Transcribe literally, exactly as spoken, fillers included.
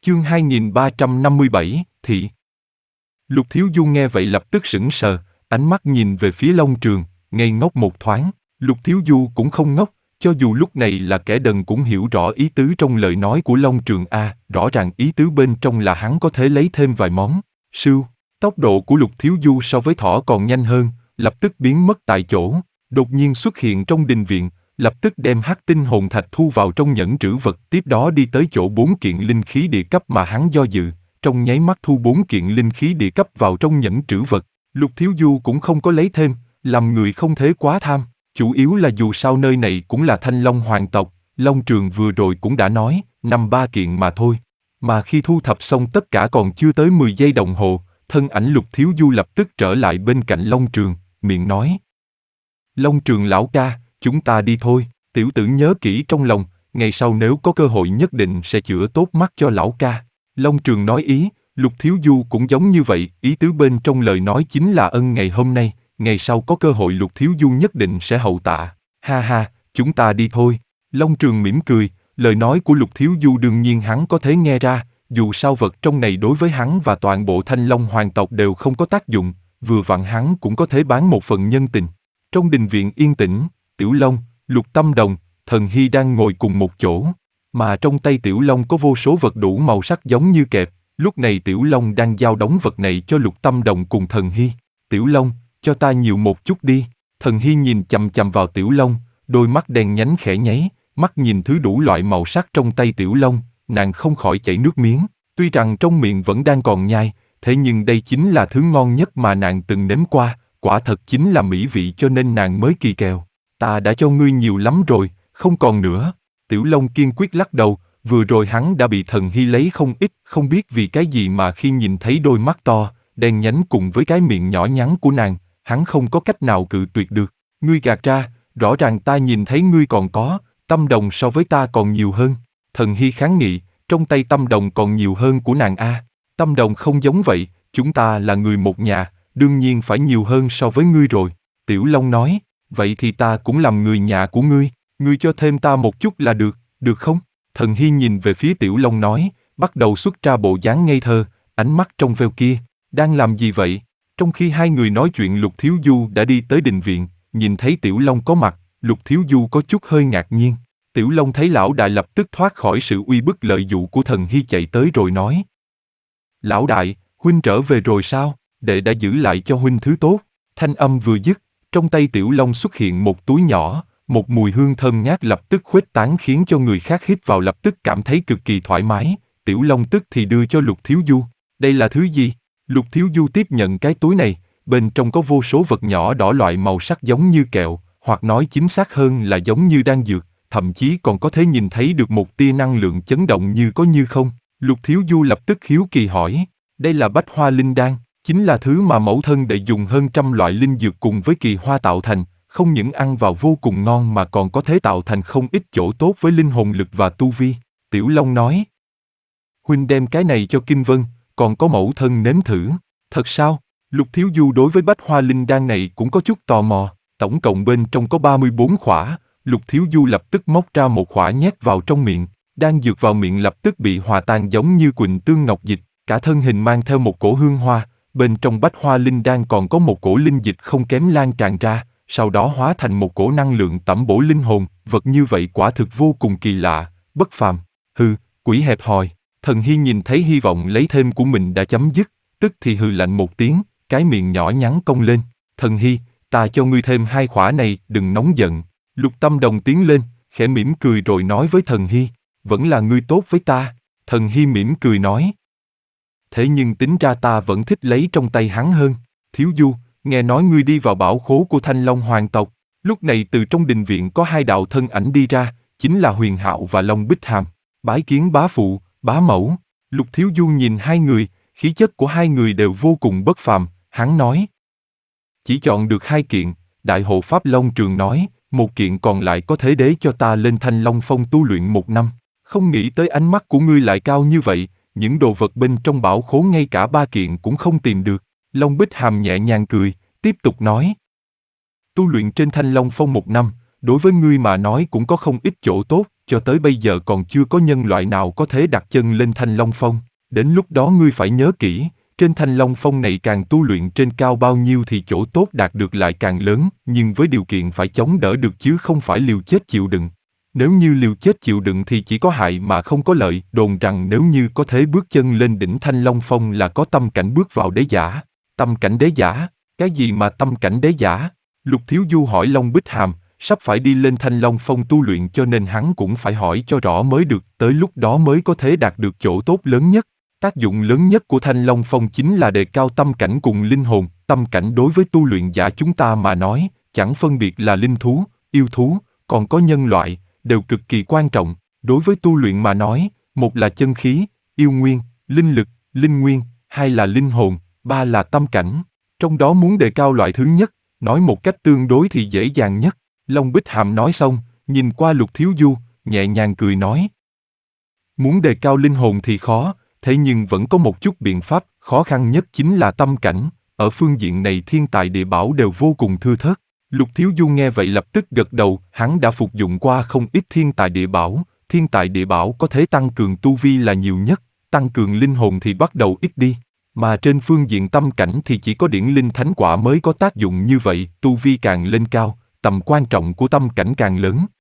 Chương hai nghìn ba trăm năm mươi bảy, Thị. Lục Thiếu Du nghe vậy lập tức sững sờ, ánh mắt nhìn về phía Long Trường, ngây ngốc một thoáng. Lục Thiếu Du cũng không ngốc, cho dù lúc này là kẻ đần cũng hiểu rõ ý tứ trong lời nói của Long Trường a, rõ ràng ý tứ bên trong là hắn có thể lấy thêm vài món. Sưu, tốc độ của Lục Thiếu Du so với thỏ còn nhanh hơn, lập tức biến mất tại chỗ, đột nhiên xuất hiện trong đình viện, lập tức đem hắc tinh hồn thạch thu vào trong nhẫn trữ vật, tiếp đó đi tới chỗ bốn kiện linh khí địa cấp mà hắn do dự, trong nháy mắt thu bốn kiện linh khí địa cấp vào trong nhẫn trữ vật. Lục Thiếu Du cũng không có lấy thêm, làm người không thể quá tham, chủ yếu là dù sao nơi này cũng là Thanh Long hoàng tộc, Long Trường vừa rồi cũng đã nói, năm ba kiện mà thôi. Mà khi thu thập xong tất cả còn chưa tới mười giây đồng hồ, thân ảnh Lục Thiếu Du lập tức trở lại bên cạnh Long Trường, miệng nói: Long Trường lão ca, chúng ta đi thôi, tiểu tử nhớ kỹ trong lòng, ngày sau nếu có cơ hội nhất định sẽ chữa tốt mắt cho lão ca. Long Trường nói ý, Lục Thiếu Du cũng giống như vậy, ý tứ bên trong lời nói chính là ân ngày hôm nay, ngày sau có cơ hội Lục Thiếu Du nhất định sẽ hậu tạ. Ha ha, chúng ta đi thôi. Long Trường mỉm cười, lời nói của Lục Thiếu Du đương nhiên hắn có thể nghe ra, dù sao vật trong này đối với hắn và toàn bộ Thanh Long hoàng tộc đều không có tác dụng, vừa vặn hắn cũng có thể bán một phần nhân tình. Trong đình viện yên tĩnh, Tiểu Long, Lục Tâm Đồng, Thần Hy đang ngồi cùng một chỗ, mà trong tay Tiểu Long có vô số vật đủ màu sắc giống như kẹp, lúc này Tiểu Long đang giao đống vật này cho Lục Tâm Đồng cùng Thần Hy. Tiểu Long, cho ta nhiều một chút đi. Thần Hy nhìn chằm chằm vào Tiểu Long, đôi mắt đen nhánh khẽ nháy, mắt nhìn thứ đủ loại màu sắc trong tay Tiểu Long, nàng không khỏi chảy nước miếng, tuy rằng trong miệng vẫn đang còn nhai, thế nhưng đây chính là thứ ngon nhất mà nàng từng nếm qua, quả thật chính là mỹ vị cho nên nàng mới kỳ kèo. Ta đã cho ngươi nhiều lắm rồi, không còn nữa. Tiểu Long kiên quyết lắc đầu, vừa rồi hắn đã bị Thần Hy lấy không ít, không biết vì cái gì mà khi nhìn thấy đôi mắt to, đen nhánh cùng với cái miệng nhỏ nhắn của nàng, hắn không có cách nào cự tuyệt được. Ngươi gạt ra, rõ ràng ta nhìn thấy ngươi còn có, Tâm Đồng so với ta còn nhiều hơn. Thần Hy kháng nghị, trong tay Tâm Đồng còn nhiều hơn của nàng a. Tâm Đồng không giống vậy, chúng ta là người một nhà, đương nhiên phải nhiều hơn so với ngươi rồi. Tiểu Long nói, vậy thì ta cũng làm người nhà của ngươi, ngươi cho thêm ta một chút là được, được không? Thần Hy nhìn về phía Tiểu Long nói, bắt đầu xuất ra bộ dáng ngây thơ, ánh mắt trong veo kia, đang làm gì vậy? Trong khi hai người nói chuyện Lục Thiếu Du đã đi tới đình viện, nhìn thấy Tiểu Long có mặt, Lục Thiếu Du có chút hơi ngạc nhiên. Tiểu Long thấy lão đại lập tức thoát khỏi sự uy bức lợi dụ của Thần Hy chạy tới rồi nói: Lão đại, huynh trở về rồi sao? Đệ đã giữ lại cho huynh thứ tốt. Thanh âm vừa dứt, trong tay Tiểu Long xuất hiện một túi nhỏ, một mùi hương thơm ngát lập tức khuếch tán khiến cho người khác hít vào lập tức cảm thấy cực kỳ thoải mái. Tiểu Long tức thì đưa cho Lục Thiếu Du. Đây là thứ gì? Lục Thiếu Du tiếp nhận cái túi này, bên trong có vô số vật nhỏ đỏ loại màu sắc giống như kẹo, hoặc nói chính xác hơn là giống như đan dược, thậm chí còn có thể nhìn thấy được một tia năng lượng chấn động như có như không. Lục Thiếu Du lập tức hiếu kỳ hỏi, đây là bách hoa linh đan, chính là thứ mà mẫu thân đệ dùng hơn trăm loại linh dược cùng với kỳ hoa tạo thành, không những ăn vào vô cùng ngon mà còn có thể tạo thành không ít chỗ tốt với linh hồn lực và tu vi. Tiểu Long nói, huynh đem cái này cho Kinh Vân, còn có mẫu thân nếm thử. Thật sao? Lục Thiếu Du đối với bách hoa linh đan này cũng có chút tò mò, tổng cộng bên trong có ba mươi bốn khỏa, Lục Thiếu Du lập tức móc ra một khỏa nhét vào trong miệng, đan dược vào miệng lập tức bị hòa tan giống như quỳnh tương ngọc dịch, cả thân hình mang theo một cổ hương hoa, bên trong bách hoa linh đan còn có một cổ linh dịch không kém lan tràn ra, sau đó hóa thành một cổ năng lượng tẩm bổ linh hồn, vật như vậy quả thực vô cùng kỳ lạ, bất phàm. Hừ, quỷ hẹp hòi. Thần Hy nhìn thấy hy vọng lấy thêm của mình đã chấm dứt, tức thì hừ lạnh một tiếng, cái miệng nhỏ nhắn cong lên. Thần Hy, ta cho ngươi thêm hai khỏa này, đừng nóng giận. Lục Tâm Đồng tiến lên, khẽ mỉm cười rồi nói với Thần Hy, vẫn là ngươi tốt với ta. Thần Hy mỉm cười nói, thế nhưng tính ra ta vẫn thích lấy trong tay hắn hơn. Thiếu Du, nghe nói ngươi đi vào bảo khố của Thanh Long hoàng tộc. Lúc này từ trong đình viện có hai đạo thân ảnh đi ra, chính là Huyền Hạo và Long Bích Hàm. Bái kiến bá phụ, bá mẫu. Lục Thiếu Du nhìn hai người, khí chất của hai người đều vô cùng bất phàm, hắn nói, chỉ chọn được hai kiện. Đại hộ pháp Long Trường nói, một kiện còn lại có thể để cho ta lên Thanh Long Phong tu luyện một năm. Không nghĩ tới ánh mắt của ngươi lại cao như vậy, những đồ vật bên trong bảo khố ngay cả ba kiện cũng không tìm được. Long Bích Hàm nhẹ nhàng cười, tiếp tục nói, tu luyện trên Thanh Long Phong một năm, đối với ngươi mà nói cũng có không ít chỗ tốt, cho tới bây giờ còn chưa có nhân loại nào có thể đặt chân lên Thanh Long Phong. Đến lúc đó ngươi phải nhớ kỹ, trên Thanh Long Phong này càng tu luyện trên cao bao nhiêu thì chỗ tốt đạt được lại càng lớn, nhưng với điều kiện phải chống đỡ được chứ không phải liều chết chịu đựng. Nếu như liều chết chịu đựng thì chỉ có hại mà không có lợi. Đồn rằng nếu như có thể bước chân lên đỉnh Thanh Long Phong là có tâm cảnh bước vào đế giả. Tâm cảnh đế giả? Cái gì mà tâm cảnh đế giả? Lục Thiếu Du hỏi Long Bích Hàm, sắp phải đi lên Thanh Long Phong tu luyện cho nên hắn cũng phải hỏi cho rõ mới được, tới lúc đó mới có thể đạt được chỗ tốt lớn nhất. Tác dụng lớn nhất của Thanh Long Phong chính là đề cao tâm cảnh cùng linh hồn. Tâm cảnh đối với tu luyện giả chúng ta mà nói, chẳng phân biệt là linh thú, yêu thú, còn có nhân loại, đều cực kỳ quan trọng. Đối với tu luyện mà nói, một là chân khí, yêu nguyên, linh lực, linh nguyên, hai là linh hồn, ba là tâm cảnh. Trong đó muốn đề cao loại thứ nhất, nói một cách tương đối thì dễ dàng nhất. Long Bích Hàm nói xong, nhìn qua Lục Thiếu Du, nhẹ nhàng cười nói. Muốn đề cao linh hồn thì khó, thế nhưng vẫn có một chút biện pháp, khó khăn nhất chính là tâm cảnh. Ở phương diện này thiên tài địa bảo đều vô cùng thưa thớt. Lục Thiếu Du nghe vậy lập tức gật đầu, hắn đã phục dụng qua không ít thiên tài địa bảo. Thiên tài địa bảo có thể tăng cường tu vi là nhiều nhất, tăng cường linh hồn thì bắt đầu ít đi. Mà trên phương diện tâm cảnh thì chỉ có điển linh thánh quả mới có tác dụng như vậy, tu vi càng lên cao, tầm quan trọng của tâm cảnh càng lớn.